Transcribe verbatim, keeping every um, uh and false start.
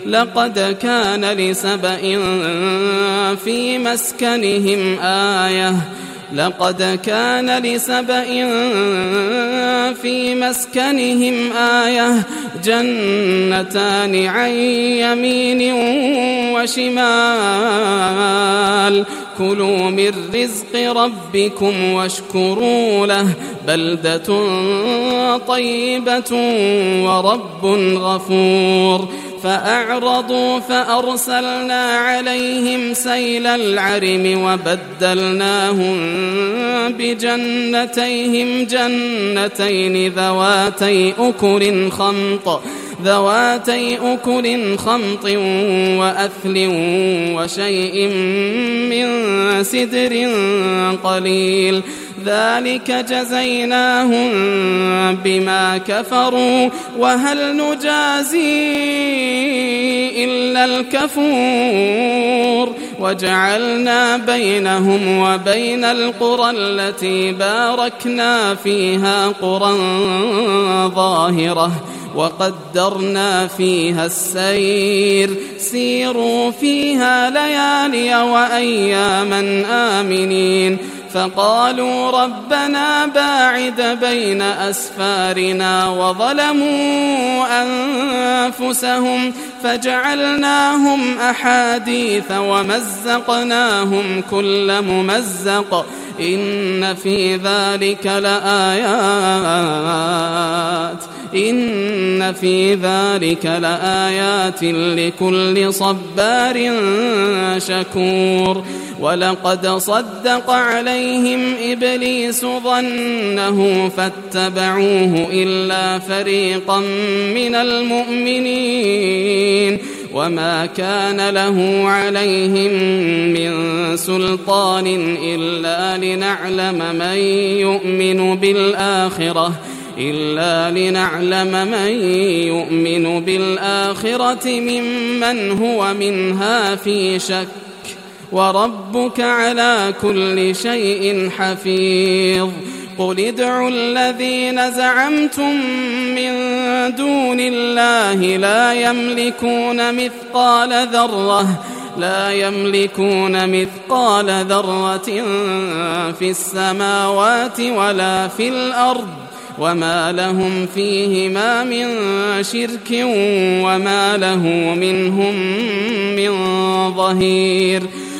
لقد كان لسبإ في مسكنهم آية لقد كان لسبإ في مسكنهم آية جنتان عن يمين وشمال كلوا من رزق ربكم واشكروا له بلدة طيبة ورب غفور فأعرضوا فأرسلنا عليهم سيل العرم وبدلناهم بجنتيهم جنتين ذواتي أكل خمط ذواتي أكل خمط وأثل وشيء من سدر قليل ذلك جزيناهم بما كفروا وهل نجازي إلا الكفور وجعلنا بينهم وبين القرى التي باركنا فيها قرى ظاهرة وقدرنا فيها السير سيروا فيها ليالي وأياما آمنين فقالوا ربنا باعد بين أسفارنا وظلموا أنفسهم فجعلناهم أحاديث ومزقناهم كل ممزق إن في ذلك لآيات إن في ذلك لآيات لكل صبار شكور ولقد صدق عليهم إبليس ظنه فاتبعوه إلا فريقا من المؤمنين وما كان له عليهم من سلطان إلا لنعلم من يؤمن بالآخرة إلا لنعلم من يؤمن بالآخرة ممن هو منها في شك وربك على كل شيء حفيظ قل ادعوا الذين زعمتم من دون الله لا يملكون مثقال ذرة لا يملكون مثقال ذرة في السماوات ولا في الأرض وما لهم فيهما من شرك وما له منهم من ظهير